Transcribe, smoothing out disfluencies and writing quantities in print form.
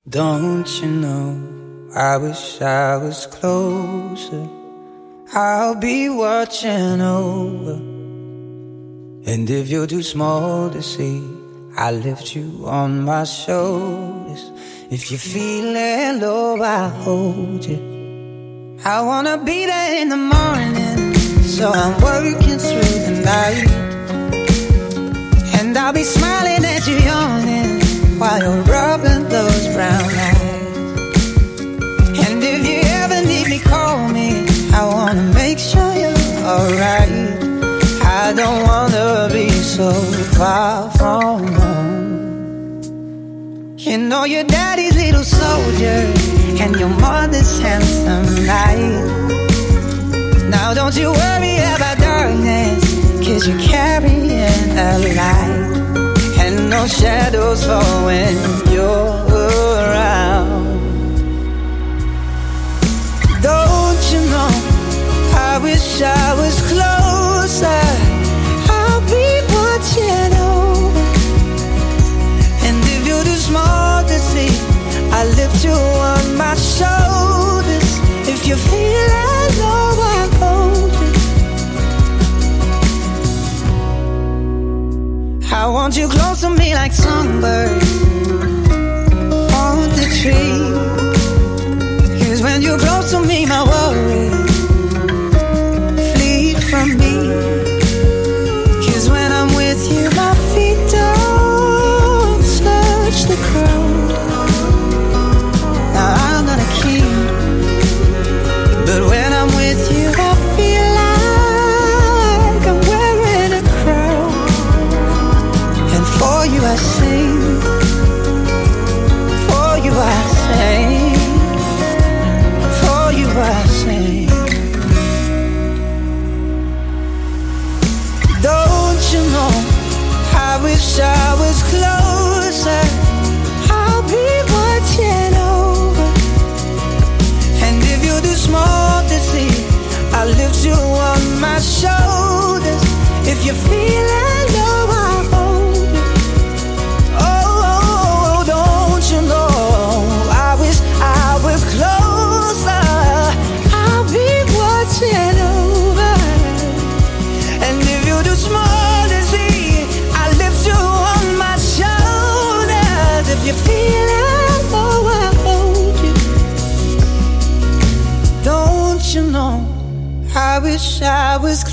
Don't you know, I wish I was closer. I'll be watching over. And if you're too small to see, I'll lift you on my shoulders. If you're feeling low, I'll hold you. I wanna be there in the morning, so I'm working through the night. And I'll be smiling at you, yawning, while you're rubbing those brown eyes. And if you ever need me, call me. I wanna make sure you're alright. I don't wanna be so far from home. You know your daddy's little soldier and your mother's handsome knight. Now don't you worry about darkness, 'cause you're carrying a light. And no shadows fall when you're around. Don't you know, I wish I was closer. I'll be watching over. And if you're too small to see, I lift you on my shoulders. If you feel low, I'll hold you. I want you close to me like songbirds on the tree. 'Cause when you're close to me, my worries flee from me. 'Cause when I'm with you, my feet don't touch the ground. Now I'm not a king, but when I'm with you, I feel like I'm wearing a crown. And for you I sing, for you I sing, for you I sing. Don't you know, I wish I was closer. I'll be watching over. And if you're too small to see, I'll lift you on my shoulders. If you're feeling low, I'll hold you. Oh, don't you know, I wish I was closer. I'll be watching over. And if you're too small to see, I'll lift you on my shoulders. If you're feeling low, I'll hold you. Don't you know, I wish I was closer.